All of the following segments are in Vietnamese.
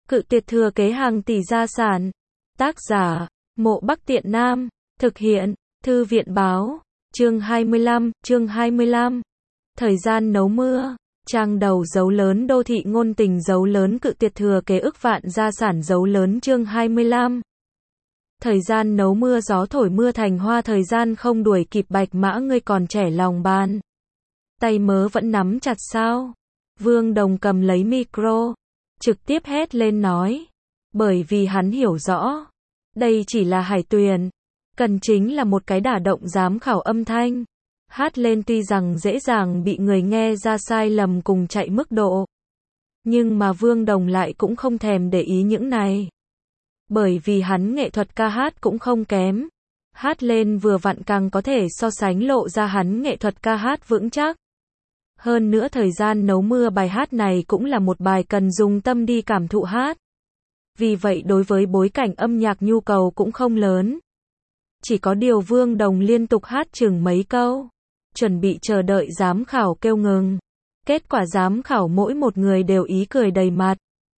Cự tuyệt thừa kế hàng tỷ gia sản. Tác giả, Mộ Bắc Tiện Nam. Thực hiện, Thư viện báo. Chương 25. Thời gian nấu mưa. Trang đầu dấu lớn đô thị ngôn tình dấu lớn cự tuyệt thừa kế ức vạn gia sản dấu lớn chương 25. Thời gian nấu mưa gió thổi mưa thành hoa thời gian không đuổi kịp bạch mã ngươi còn trẻ lòng bàn. Tay mớ vẫn nắm chặt sao? Vương Đồng cầm lấy micro, trực tiếp hét lên nói. Bởi vì hắn hiểu rõ, đây chỉ là hải tuyền, cần chính là một cái đả động giám khảo âm thanh. Hát lên tuy rằng dễ dàng bị người nghe ra sai lầm cùng chạy mức độ. Nhưng mà Vương Đồng lại cũng không thèm để ý những này. Bởi vì hắn nghệ thuật ca hát cũng không kém. Hát lên vừa vặn càng có thể so sánh lộ ra hắn nghệ thuật ca hát vững chắc. Hơn nữa thời gian nấu mưa bài hát này cũng là một bài cần dùng tâm đi cảm thụ hát. Vì vậy đối với bối cảnh âm nhạc nhu cầu cũng không lớn. Chỉ có điều Vương Đồng liên tục hát chừng mấy câu. Chuẩn bị chờ đợi giám khảo kêu ngừng. Kết quả giám khảo mỗi một người đều ý cười đầy mặt.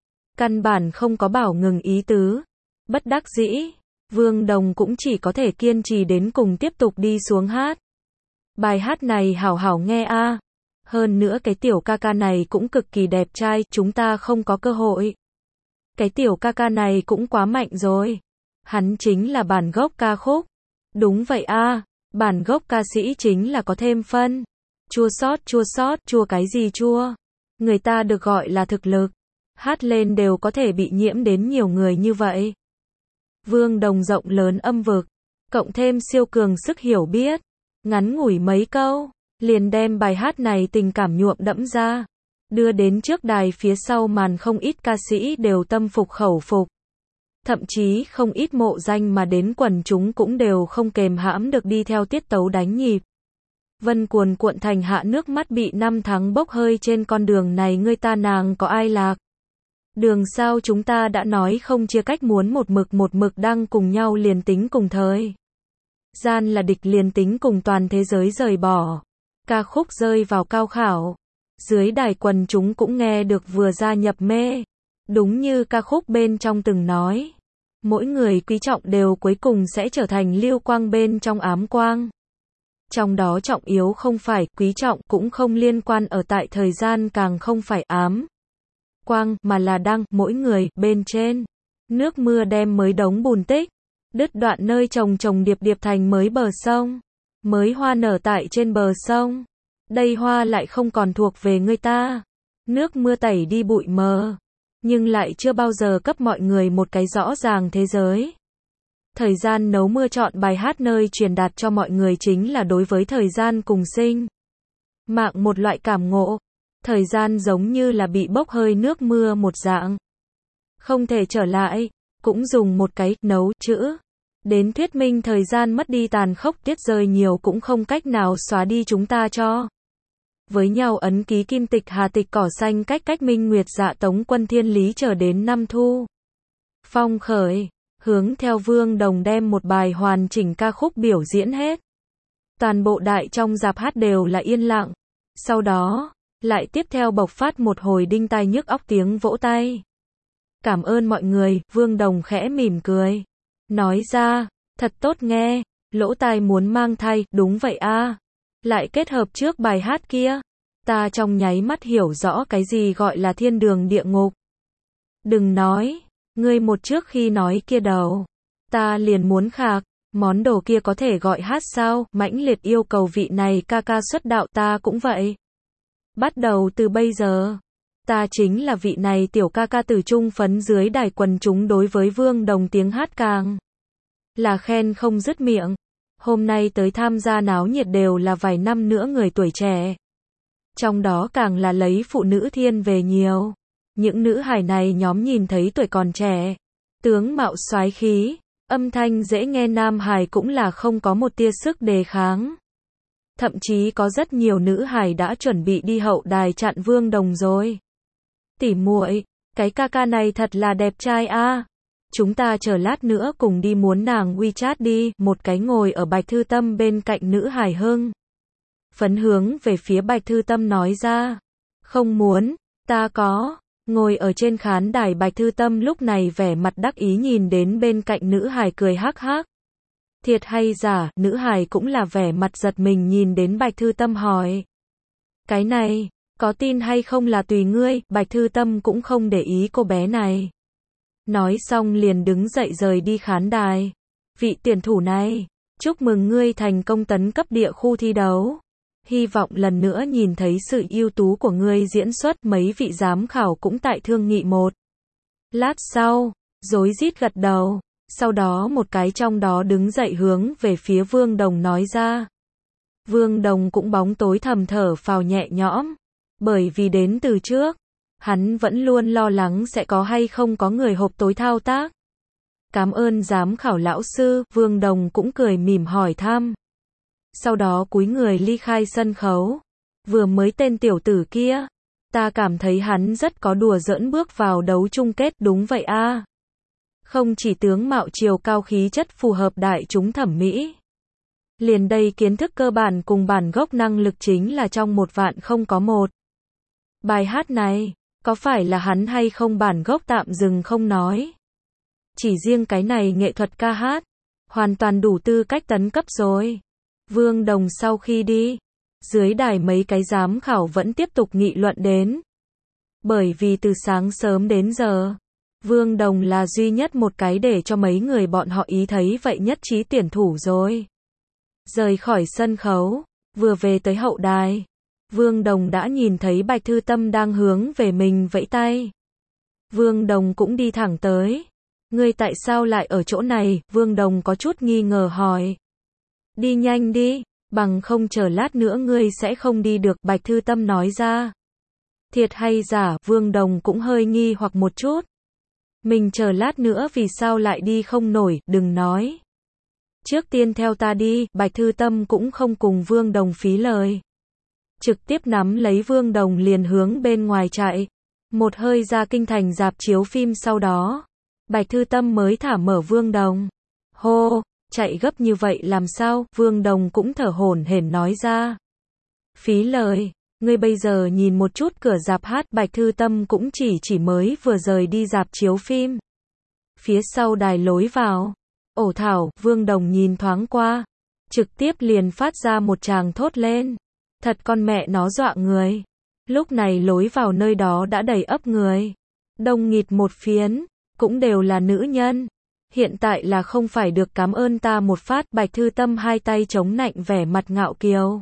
Căn bản không có bảo ngừng ý tứ. Bất đắc dĩ, Vương Đồng cũng chỉ có thể kiên trì đến cùng tiếp tục đi xuống hát. Bài hát này hảo hảo nghe a. Hơn nữa cái tiểu ca ca này cũng cực kỳ đẹp trai, chúng ta không có cơ hội. Cái tiểu ca ca này cũng quá mạnh rồi. Hắn chính là bản gốc ca khúc. Đúng vậy a, bản gốc ca sĩ chính là có thêm phân. Chua xót, chua cái gì chua? Người ta được gọi là thực lực. Hát lên đều có thể bị nhiễm đến nhiều người như vậy. Vương Đồng rộng lớn âm vực, cộng thêm siêu cường sức hiểu biết, ngắn ngủi mấy câu, liền đem bài hát này tình cảm nhuộm đẫm ra, đưa đến trước đài phía sau màn không ít ca sĩ đều tâm phục khẩu phục. Thậm chí không ít mộ danh mà đến quần chúng cũng đều không kềm hãm được đi theo tiết tấu đánh nhịp. Vân cuồn cuộn thành hạ nước mắt bị năm tháng bốc hơi trên con đường này ngươi ta nàng có ai lạc. Đường sao chúng ta đã nói không chia cách muốn một mực đang cùng nhau liền tính cùng thời. Gian là địch liền tính cùng toàn thế giới rời bỏ. Ca khúc rơi vào cao khảo. Dưới đài quần chúng cũng nghe được vừa gia nhập mê. Đúng như ca khúc bên trong từng nói. Mỗi người quý trọng đều cuối cùng sẽ trở thành lưu quang bên trong ám quang. Trong đó trọng yếu không phải quý trọng cũng không liên quan ở tại thời gian càng không phải ám quang mà là đăng mỗi người bên trên. Nước mưa đem mới đống bùn tích. Đứt đoạn nơi trồng điệp thành mới bờ sông. Mới hoa nở tại trên bờ sông. Đây hoa lại không còn thuộc về người ta. Nước mưa tẩy đi bụi mờ. Nhưng lại chưa bao giờ cấp mọi người một cái rõ ràng thế giới. Thời gian nấu mưa chọn bài hát nơi truyền đạt cho mọi người chính là đối với thời gian cùng sinh mạng một loại cảm ngộ. Thời gian giống như là bị bốc hơi nước mưa một dạng. Không thể trở lại, cũng dùng một cái nấu chữ. Đến thuyết minh thời gian mất đi tàn khốc tiết rơi nhiều cũng không cách nào xóa đi chúng ta cho. Với nhau ấn ký kim tịch hà tịch cỏ xanh cách minh nguyệt dạ tống quân thiên lý trở đến năm thu. Phong khởi, hướng theo Vương Đồng đem một bài hoàn chỉnh ca khúc biểu diễn hết. Toàn bộ đại trong rạp hát đều là yên lặng. Sau đó, lại tiếp theo bộc phát một hồi đinh tai nhức óc tiếng vỗ tay. Cảm ơn mọi người, Vương Đồng khẽ mỉm cười. Nói ra, thật tốt nghe, lỗ tai muốn mang thai, đúng vậy a. Lại kết hợp trước bài hát kia. Ta trong nháy mắt hiểu rõ cái gì gọi là thiên đường địa ngục. Đừng nói, ngươi một trước khi nói kia đầu. Ta liền muốn khạc, món đồ kia có thể gọi hát sao, mãnh liệt yêu cầu vị này ca ca xuất đạo ta cũng vậy. Bắt đầu từ bây giờ, ta chính là vị này tiểu ca ca từ trung phấn dưới đài quần chúng đối với Vương Đồng tiếng hát càng là khen không dứt miệng. Hôm nay tới tham gia náo nhiệt đều là vài năm nữa người tuổi trẻ. Trong đó càng là lấy phụ nữ thiên về nhiều. Những nữ hài này nhóm nhìn thấy tuổi còn trẻ, tướng mạo soái khí, âm thanh dễ nghe nam hài cũng là không có một tia sức đề kháng. Thậm chí có rất nhiều nữ hài đã chuẩn bị đi hậu đài chặn Vương Đồng rồi. Tỉ muội, cái ca ca này thật là đẹp trai a. Chúng ta chờ lát nữa cùng đi muốn nàng WeChat đi, một cái ngồi ở Bạch Thư Tâm bên cạnh nữ hài hưng. Phấn hướng về phía Bạch Thư Tâm nói ra. Không muốn, ta có. Ngồi ở trên khán đài Bạch Thư Tâm lúc này vẻ mặt đắc ý nhìn đến bên cạnh nữ hài cười hắc hắc. Thiệt hay giả, nữ hài cũng là vẻ mặt giật mình nhìn đến Bạch Thư Tâm hỏi. Cái này, có tin hay không là tùy ngươi, Bạch Thư Tâm cũng không để ý cô bé này. Nói xong liền đứng dậy rời đi khán đài. Vị tuyển thủ này, chúc mừng ngươi thành công tấn cấp địa khu thi đấu. Hy vọng lần nữa nhìn thấy sự ưu tú của ngươi diễn xuất. Mấy vị giám khảo cũng tại thương nghị một lát sau, rối rít gật đầu. Sau đó một cái trong đó đứng dậy hướng về phía Vương Đồng nói ra. Vương Đồng cũng bóng tối thầm thở phào nhẹ nhõm. Bởi vì đến từ trước, hắn vẫn luôn lo lắng sẽ có hay không có người hộp tối thao tác. Cảm ơn giám khảo lão sư, Vương Đồng cũng cười mỉm hỏi thăm. Sau đó cúi người ly khai sân khấu. Vừa mới tên tiểu tử kia, ta cảm thấy hắn rất có đùa giỡn bước vào đấu chung kết, đúng vậy a. Không chỉ tướng mạo chiều cao khí chất phù hợp đại chúng thẩm mỹ. Liền đây kiến thức cơ bản cùng bản gốc năng lực chính là trong 1 vạn không có một. Bài hát này, có phải là hắn hay không bản gốc tạm dừng không nói. Chỉ riêng cái này nghệ thuật ca hát, hoàn toàn đủ tư cách tấn cấp rồi. Vương Đồng sau khi đi, dưới đài mấy cái giám khảo vẫn tiếp tục nghị luận đến. Bởi vì từ sáng sớm đến giờ, Vương Đồng là duy nhất một cái để cho mấy người bọn họ ý thấy vậy nhất trí tuyển thủ rồi. Rời khỏi sân khấu, vừa về tới hậu đài, Vương Đồng đã nhìn thấy Bạch Thư Tâm đang hướng về mình vẫy tay. Vương Đồng cũng đi thẳng tới. Ngươi tại sao lại ở chỗ này? Vương Đồng có chút nghi ngờ hỏi. Đi nhanh đi, bằng không chờ lát nữa ngươi sẽ không đi được, Bạch Thư Tâm nói ra. Thiệt hay giả, Vương Đồng cũng hơi nghi hoặc một chút. Mình chờ lát nữa vì sao lại đi không nổi, đừng nói. Trước tiên theo ta đi, Bạch Thư Tâm cũng không cùng Vương Đồng phí lời. Trực tiếp nắm lấy Vương Đồng liền hướng bên ngoài chạy. Một hơi ra kinh thành rạp chiếu phim sau đó. Bạch Thư Tâm mới thả mở Vương Đồng. Hô, chạy gấp như vậy làm sao? Vương Đồng cũng thở hổn hển nói ra. Phí lời, ngươi bây giờ nhìn một chút cửa rạp hát. Bạch Thư Tâm cũng chỉ mới vừa rời đi rạp chiếu phim. Phía sau đài lối vào. Ổ thảo, Vương Đồng nhìn thoáng qua. Trực tiếp liền phát ra một tràng thốt lên. Thật con mẹ nó dọa người. Lúc này lối vào nơi đó đã đầy ắp người. Đông nghịt một phiến. Cũng đều là nữ nhân. Hiện tại là không phải được cảm ơn ta một phát. Bạch Thư Tâm hai tay chống nạnh vẻ mặt ngạo kiều.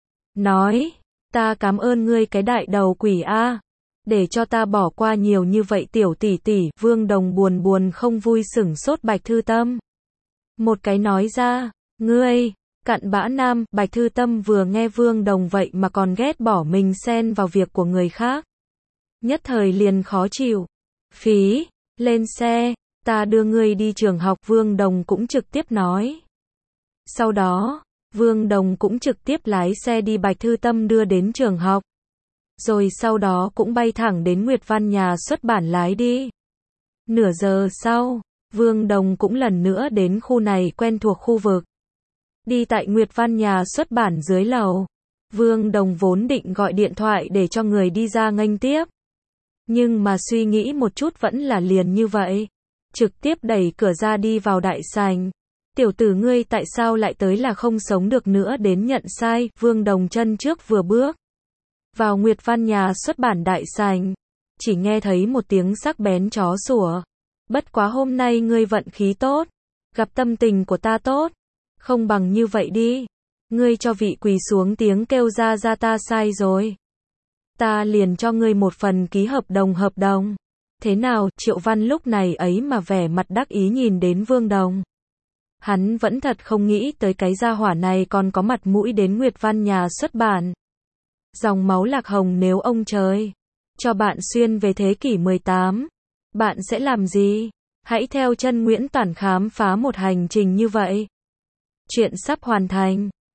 Nói, ta cảm ơn ngươi cái đại đầu quỷ a, để cho ta bỏ qua nhiều như vậy tiểu tỷ tỷ. Vương Đồng buồn không vui sửng sốt Bạch Thư Tâm. Một cái nói ra, ngươi, cặn bã nam. Bạch Thư Tâm vừa nghe Vương Đồng vậy mà còn ghét bỏ mình xen vào việc của người khác. Nhất thời liền khó chịu. Phí, lên xe, ta đưa ngươi đi trường học. Vương Đồng cũng trực tiếp nói. Sau đó, Vương Đồng cũng trực tiếp lái xe đi Bạch Thư Tâm đưa đến trường học. Rồi sau đó cũng bay thẳng đến Nguyệt Văn nhà xuất bản lái đi. Nửa giờ sau, Vương Đồng cũng lần nữa đến khu này quen thuộc khu vực. Đi tại Nguyệt Văn nhà xuất bản dưới lầu. Vương Đồng vốn định gọi điện thoại để cho người đi ra nghênh tiếp. Nhưng mà suy nghĩ một chút vẫn là liền như vậy. Trực tiếp đẩy cửa ra đi vào đại sảnh. Tiểu tử ngươi tại sao lại tới là không sống được nữa đến nhận sai. Vương Đồng chân trước vừa bước vào Nguyệt Văn nhà xuất bản đại sảnh. Chỉ nghe thấy một tiếng sắc bén chó sủa. Bất quá hôm nay ngươi vận khí tốt. Gặp tâm tình của ta tốt. Không bằng như vậy đi. Ngươi cho vị quỳ xuống tiếng kêu ra ta sai rồi. Ta liền cho ngươi một phần ký hợp đồng. Thế nào? Triệu Văn lúc này ấy mà vẻ mặt đắc ý nhìn đến Vương Đồng. Hắn vẫn thật không nghĩ tới cái gia hỏa này còn có mặt mũi đến Nguyệt Văn nhà xuất bản. Dòng máu lạc hồng, nếu ông trời cho bạn xuyên về thế kỷ 18, bạn sẽ làm gì? Hãy theo chân Nguyễn Toản khám phá một hành trình như vậy. Chuyện sắp hoàn thành.